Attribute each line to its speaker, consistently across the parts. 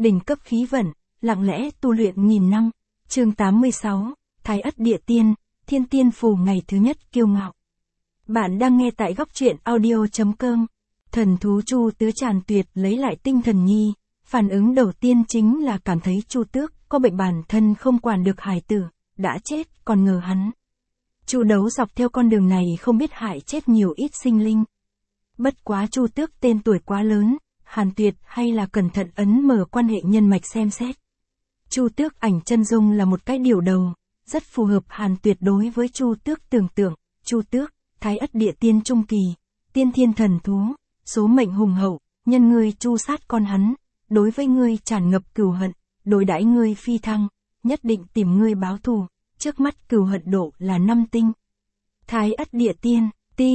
Speaker 1: đỉnh cấp khí vận, lặng lẽ tu luyện nghìn năm. Chương 86, Thái Ất Địa Tiên, Thiên Tiên Phù ngày thứ nhất kiêu ngạo. Bạn đang nghe tại góc truyện audio.com. Thần thú Chu Tứ Tràn Tuyệt lấy lại tinh thần nhi, phản ứng đầu tiên chính là cảm thấy Chu Tước có bệnh bản thân không quản được hài tử, đã chết, còn ngờ hắn. Chu Đấu dọc theo con đường này không biết hại chết nhiều ít sinh linh. Bất quá Chu Tước tên tuổi quá lớn, Hàn Tuyệt hay là cẩn thận ấn mở quan hệ nhân mạch xem xét. Chu Tước ảnh chân dung là một cái điều đầu, rất phù hợp Hàn Tuyệt đối với Chu Tước tưởng tượng. Chu Tước, Thái Ất Địa Tiên trung kỳ, tiên thiên thần thú, số mệnh hùng hậu, nhân ngươi chu sát con hắn, đối với ngươi tràn ngập cừu hận, đối đãi ngươi phi thăng, nhất định tìm ngươi báo thù, trước mắt cừu hận độ là 5 tinh. Thái Ất Địa Tiên,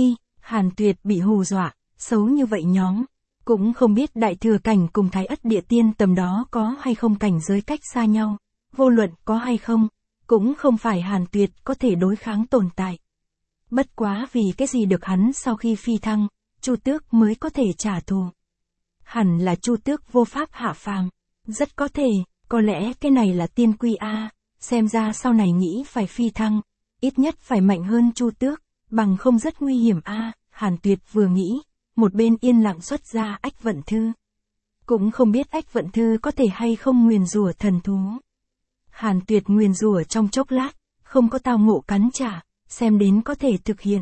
Speaker 1: Hàn Tuyệt bị hù dọa, xấu như vậy nhóm, cũng không biết Đại Thừa Cảnh cùng Thái Ất Địa Tiên tầm đó có hay không cảnh giới cách xa nhau, vô luận có hay không, cũng không phải Hàn Tuyệt có thể đối kháng tồn tại. Bất quá vì cái gì được hắn sau khi phi thăng, Chu Tước mới có thể trả thù. Hẳn là Chu Tước vô pháp hạ phàm, rất có thể, có lẽ cái này là tiên quy a, xem ra sau này nghĩ phải phi thăng, ít nhất phải mạnh hơn Chu Tước, bằng không rất nguy hiểm a. Hàn Tuyệt vừa nghĩ, một bên yên lặng xuất ra Ách Vận Thư. Cũng không biết Ách Vận Thư có thể hay không nguyền rủa thần thú. Hàn Tuyệt nguyền rủa trong chốc lát, không có tao ngộ cắn trả, xem đến có thể thực hiện.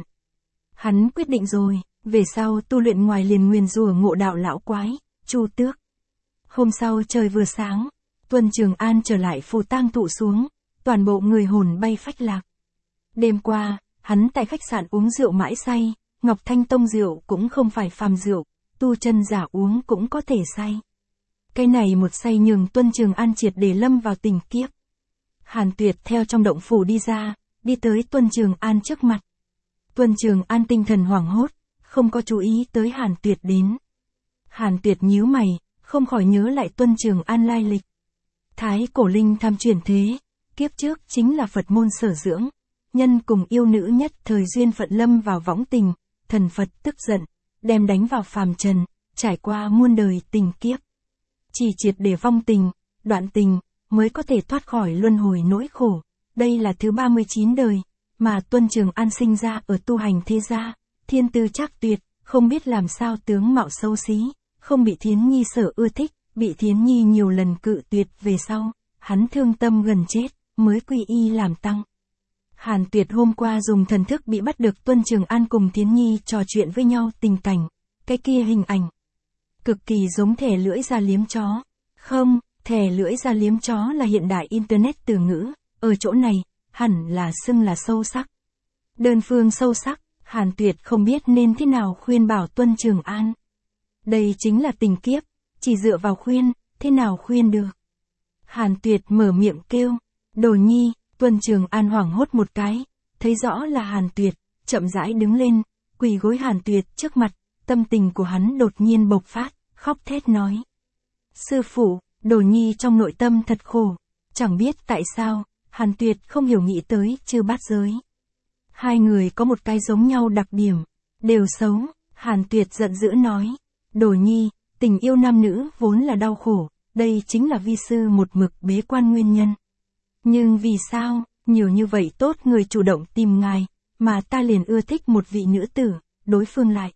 Speaker 1: Hắn quyết định rồi, về sau tu luyện ngoài liền nguyền rủa ngộ đạo lão quái, Chu Tước. Hôm sau trời vừa sáng, Tuân Trường An trở lại phù tang thụ xuống, toàn bộ người hồn bay phách lạc. Đêm qua, hắn tại khách sạn uống rượu mãi say, Ngọc Thanh Tông rượu cũng không phải phàm rượu, tu chân giả uống cũng có thể say. Cái này một say nhường Tuân Trường An triệt để lâm vào tình kiếp. Hàn Tuyệt theo trong động phủ đi ra, đi tới Tuân Trường An trước mặt. Tuân Trường An tinh thần hoảng hốt, không có chú ý tới Hàn Tuyệt đến. Hàn Tuyệt nhíu mày, không khỏi nhớ lại Tuân Trường An lai lịch. Thái cổ linh tham chuyển thế, kiếp trước chính là Phật môn sở dưỡng, nhân cùng yêu nữ nhất thời duyên phận lâm vào võng tình, thần Phật tức giận, đem đánh vào phàm trần, trải qua muôn đời tình kiếp. Chỉ triệt để vong tình, đoạn tình, mới có thể thoát khỏi luân hồi nỗi khổ. Đây là thứ 39 đời, mà Tuân Trường An sinh ra ở tu hành thế gia, thiên tư trác tuyệt, không biết làm sao tướng mạo xấu xí, không bị Thiến Nhi sở ưa thích, bị Thiến Nhi nhiều lần cự tuyệt về sau, hắn thương tâm gần chết, mới quy y làm tăng. Hàn Tuyệt hôm qua dùng thần thức bị bắt được Tuân Trường An cùng Thiến Nhi trò chuyện với nhau tình cảnh, cái kia hình ảnh. Cực kỳ giống thẻ lưỡi da liếm chó. Không, thẻ lưỡi da liếm chó là hiện đại Internet từ ngữ, ở chỗ này, hẳn là xưng là sâu sắc. Đơn phương sâu sắc, Hàn Tuyệt không biết nên thế nào khuyên bảo Tuân Trường An. Đây chính là tình kiếp, chỉ dựa vào khuyên, thế nào khuyên được. Hàn Tuyệt mở miệng kêu, Đồ Nhi. Tuân Trường An hoảng hốt một cái, thấy rõ là Hàn Tuyệt, chậm rãi đứng lên, quỳ gối Hàn Tuyệt trước mặt, tâm tình của hắn đột nhiên bộc phát, khóc thét nói. Sư phụ, Đồ Nhi trong nội tâm thật khổ, chẳng biết tại sao, Hàn Tuyệt không hiểu nghĩ tới chư bát giới. Hai người có một cái giống nhau đặc điểm, đều xấu, Hàn Tuyệt giận dữ nói. Đồ Nhi, tình yêu nam nữ vốn là đau khổ, đây chính là vi sư một mực bế quan nguyên nhân. Nhưng vì sao, nhiều như vậy tốt người chủ động tìm ngài, mà ta liền ưa thích một vị nữ tử, đối phương lại.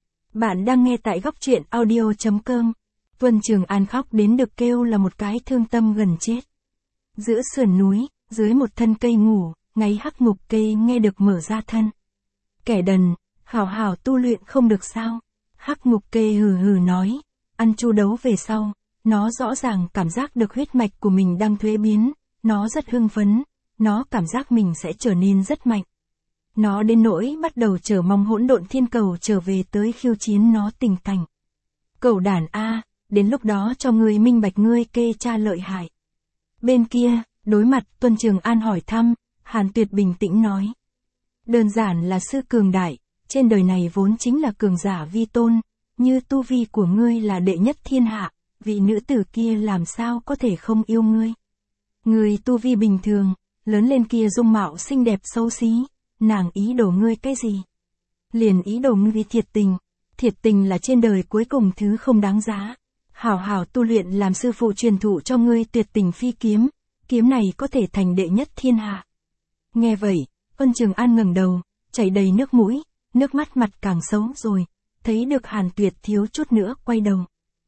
Speaker 1: Bạn đang nghe tại góc truyện audio.com. Tuân Trường An khóc đến được kêu là một cái thương tâm gần chết. Giữa sườn núi, dưới một thân cây ngủ, ngáy hắc ngục cây nghe được mở ra thân. Kẻ đần, hảo hảo tu luyện không được sao? Hắc ngục kê hừ hừ nói, ăn Chu Đấu về sau, nó rõ ràng cảm giác được huyết mạch của mình đang thuế biến. Nó rất hưng phấn, nó cảm giác mình sẽ trở nên rất mạnh. Nó đến nỗi bắt đầu chờ mong Hỗn Độn Thiên Cầu trở về tới khiêu chiến nó tình cảnh. Cẩu đản a, đến lúc đó cho ngươi minh bạch ngươi kê cha lợi hại. Bên kia, đối mặt Tuân Trường An hỏi thăm, Hàn Tuyệt bình tĩnh nói. Đơn giản là sư cường đại, trên đời này vốn chính là cường giả vi tôn, như tu vi của ngươi là đệ nhất thiên hạ, vị nữ tử kia làm sao có thể không yêu ngươi. Người tu vi bình thường, lớn lên kia dung mạo xinh đẹp xấu xí, nàng ý đồ ngươi cái gì? Liền ý đồ ngươi thiệt tình là trên đời cuối cùng thứ không đáng giá. Hảo hảo tu luyện làm sư phụ truyền thụ cho ngươi tuyệt tình phi kiếm, kiếm này có thể thành đệ nhất thiên hạ. Nghe vậy, Vân Trường An ngẩng đầu, chảy đầy nước mũi, nước mắt mặt càng xấu rồi, thấy được Hàn Tuyệt thiếu chút nữa quay đầu.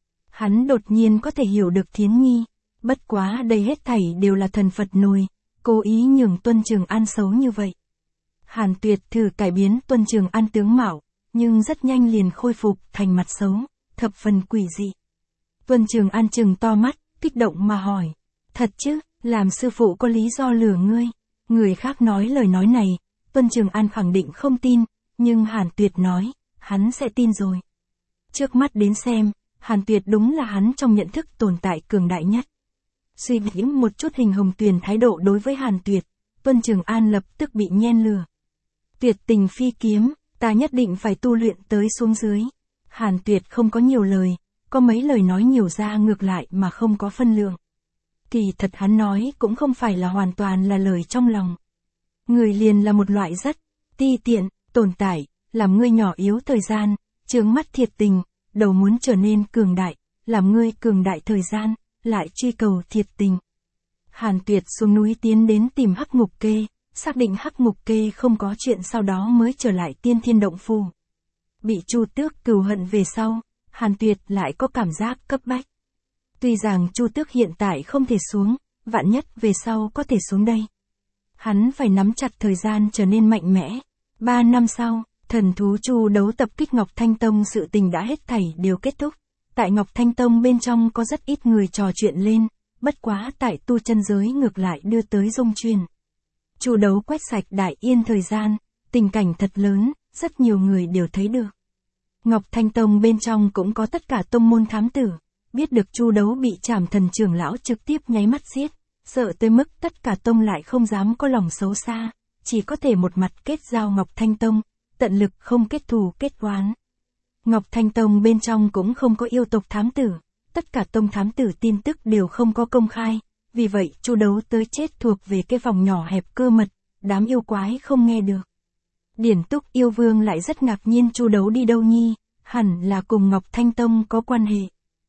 Speaker 1: Hắn đột nhiên có thể hiểu được Thiến Nhi, bất quá đây hết thảy đều là thần Phật nồi, cố ý nhường Tuân Trường An xấu như vậy. Hàn Tuyệt thử cải biến Tuân Trường An tướng mạo, nhưng rất nhanh liền khôi phục thành mặt xấu, thập phần quỷ dị. Tuân Trường An trừng to mắt, kích động mà hỏi, thật chứ, làm sư phụ có lý do lừa ngươi? Người khác nói lời nói này, Tuân Trường An khẳng định không tin, nhưng Hàn Tuyệt nói, hắn sẽ tin rồi. Trước mắt đến xem, Hàn Tuyệt đúng là hắn trong nhận thức tồn tại cường đại nhất. Suy nghĩ một chút Hình Hồng Tuyền thái độ đối với Hàn Tuyệt, Tuân Trường An lập tức bị nhen lửa. Tuyệt tình phi kiếm, ta nhất định phải tu luyện tới xuống dưới. Hàn Tuyệt không có nhiều lời, có mấy lời nói nhiều ra ngược lại mà không có phân lượng. Kỳ thật hắn nói cũng không phải là hoàn toàn là lời trong lòng. Người liền là một loại rất ti tiện, tồn tại, làm ngươi nhỏ yếu thời gian, chướng mắt thiệt tình, đầu muốn trở nên cường đại, làm ngươi cường đại thời gian, lại truy cầu thiệt tình. Hàn Tuyệt xuống núi tiến đến tìm Hắc Ngục Kê, xác định Hắc Ngục Kê không có chuyện sau đó mới trở lại Tiên Thiên Động Phủ. Bị Chu Tước cừu hận về sau, Hàn Tuyệt lại có cảm giác cấp bách. Tuy rằng Chu Tước hiện tại không thể xuống, vạn nhất về sau có thể xuống đây. Hắn phải nắm chặt thời gian trở nên mạnh mẽ. 3 năm sau, thần thú Chu đấu tập kích Ngọc Thanh Tông, sự tình đã hết thảy đều kết thúc. Tại Ngọc Thanh Tông bên trong có rất ít người trò chuyện lên, bất quá tại tu chân giới ngược lại đưa tới dung truyền. Chu đấu quét sạch Đại Yên thời gian, tình cảnh thật lớn, rất nhiều người đều thấy được. Ngọc Thanh Tông bên trong cũng có tất cả tông môn thám tử, biết được Chu đấu bị Trảm Thần trưởng lão trực tiếp nháy mắt giết, sợ tới mức tất cả tông lại không dám có lòng xấu xa, chỉ có thể một mặt kết giao Ngọc Thanh Tông, tận lực không kết thù kết oán. Ngọc Thanh Tông bên trong cũng không có yêu tộc thám tử, tất cả tông thám tử tin tức đều không có công khai, vì vậy Chu đấu tới chết thuộc về cái vòng nhỏ hẹp cơ mật, đám yêu quái không nghe được. Điển Túc yêu vương lại rất ngạc nhiên Chu đấu đi đâu nhi, hẳn là cùng Ngọc Thanh Tông có quan hệ.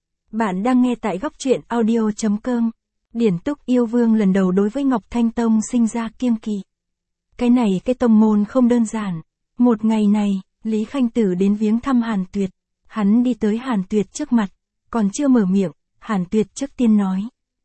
Speaker 1: Bạn đang nghe tại góc truyện audio.com. Điển Túc yêu vương lần đầu đối với Ngọc Thanh Tông sinh ra kiêng kỵ. Cái tông môn không đơn giản. Một ngày này, Lý Khanh Tử đến viếng thăm Hàn Tuyệt. Hắn đi tới Hàn Tuyệt trước mặt, còn chưa mở miệng, Hàn Tuyệt trước tiên nói.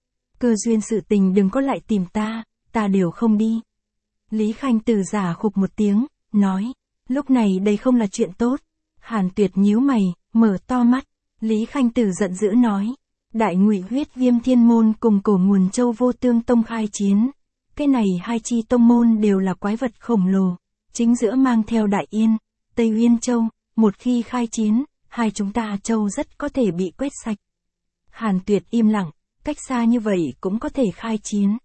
Speaker 1: Cơ duyên sự tình đừng có lại tìm ta đều không đi. Lý Khanh Tử giả khục một tiếng, nói, lúc này đây không là chuyện tốt. Hàn Tuyệt nhíu mày, mở to mắt, Lý Khanh Tử giận dữ nói, Đại Ngụy Huyết Viêm Thiên Môn cùng Cổ Nguồn Châu Vô Tương Tông khai chiến. Cái này hai chi tông môn đều là quái vật khổng lồ, chính giữa mang theo Đại Yên, Tây Uyên Châu, một khi khai chiến, hai chúng ta châu rất có thể bị quét sạch. Hàn Tuyệt im lặng, cách xa như vậy cũng có thể khai chiến.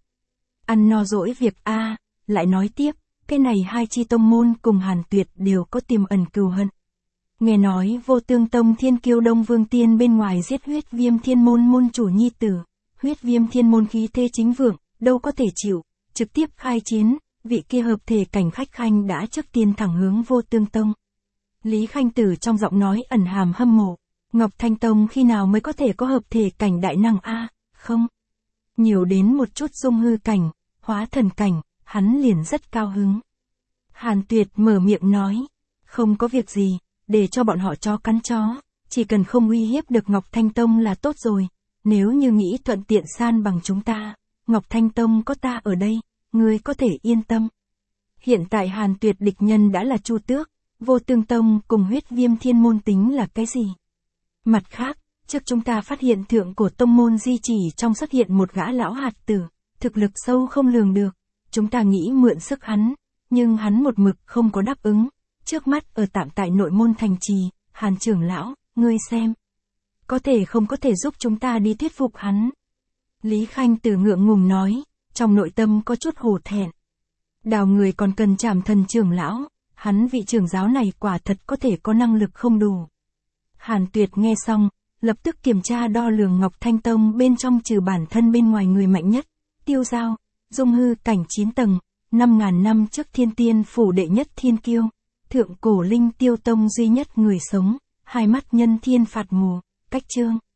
Speaker 1: Ăn no dỗi việc a, lại nói tiếp, cái này hai chi tông môn cùng Hàn Tuyệt đều có tiềm ẩn cừu hận. Nghe nói Vô Tương Tông Thiên Kiêu Đông Vương Tiên bên ngoài giết Huyết Viêm Thiên Môn môn chủ nhi tử, Huyết Viêm Thiên Môn khí thế chính vượng, đâu có thể chịu, trực tiếp khai chiến, vị kia hợp thể cảnh khách khanh đã trước tiên thẳng hướng Vô Tương Tông. Lý Khanh Tử trong giọng nói ẩn hàm hâm mộ, Ngọc Thanh Tông khi nào mới có thể có hợp thể cảnh đại năng a? Không. Nhiều đến một chút dung hư cảnh, hóa thần cảnh, hắn liền rất cao hứng. Hàn Tuyệt mở miệng nói, không có việc gì, để cho bọn họ chó cắn chó, chỉ cần không uy hiếp được Ngọc Thanh Tông là tốt rồi, nếu như nghĩ thuận tiện san bằng chúng ta, Ngọc Thanh Tông có ta ở đây, ngươi có thể yên tâm. Hiện tại Hàn Tuyệt địch nhân đã là Chu Tước, Vô Tương Tông cùng Huyết Viêm Thiên Môn tính là cái gì? Mặt khác, trước chúng ta phát hiện thượng cổ tông môn di chỉ trong xuất hiện một gã lão hạt tử, thực lực sâu không lường được, chúng ta nghĩ mượn sức hắn, nhưng hắn một mực không có đáp ứng, trước mắt ở tạm tại nội môn thành trì, Hàn trưởng lão, ngươi xem. Có thể không có thể giúp chúng ta đi thuyết phục hắn. Lý Khanh Tử ngượng ngùng nói, trong nội tâm có chút hổ thẹn. Đào người còn cần Trảm Thần trưởng lão, hắn vị trưởng giáo này quả thật có thể có năng lực không đủ. Hàn Tuyệt nghe xong, lập tức kiểm tra đo lường Ngọc Thanh Tông bên trong trừ bản thân bên ngoài người mạnh nhất, Tiêu Giao, dung hư cảnh 9 tầng, 5.000 năm trước Thiên Tiên phủ đệ nhất thiên kiêu, thượng cổ linh Tiêu Tông duy nhất người sống, hai mắt nhân thiên phạt mù, Cách Trương.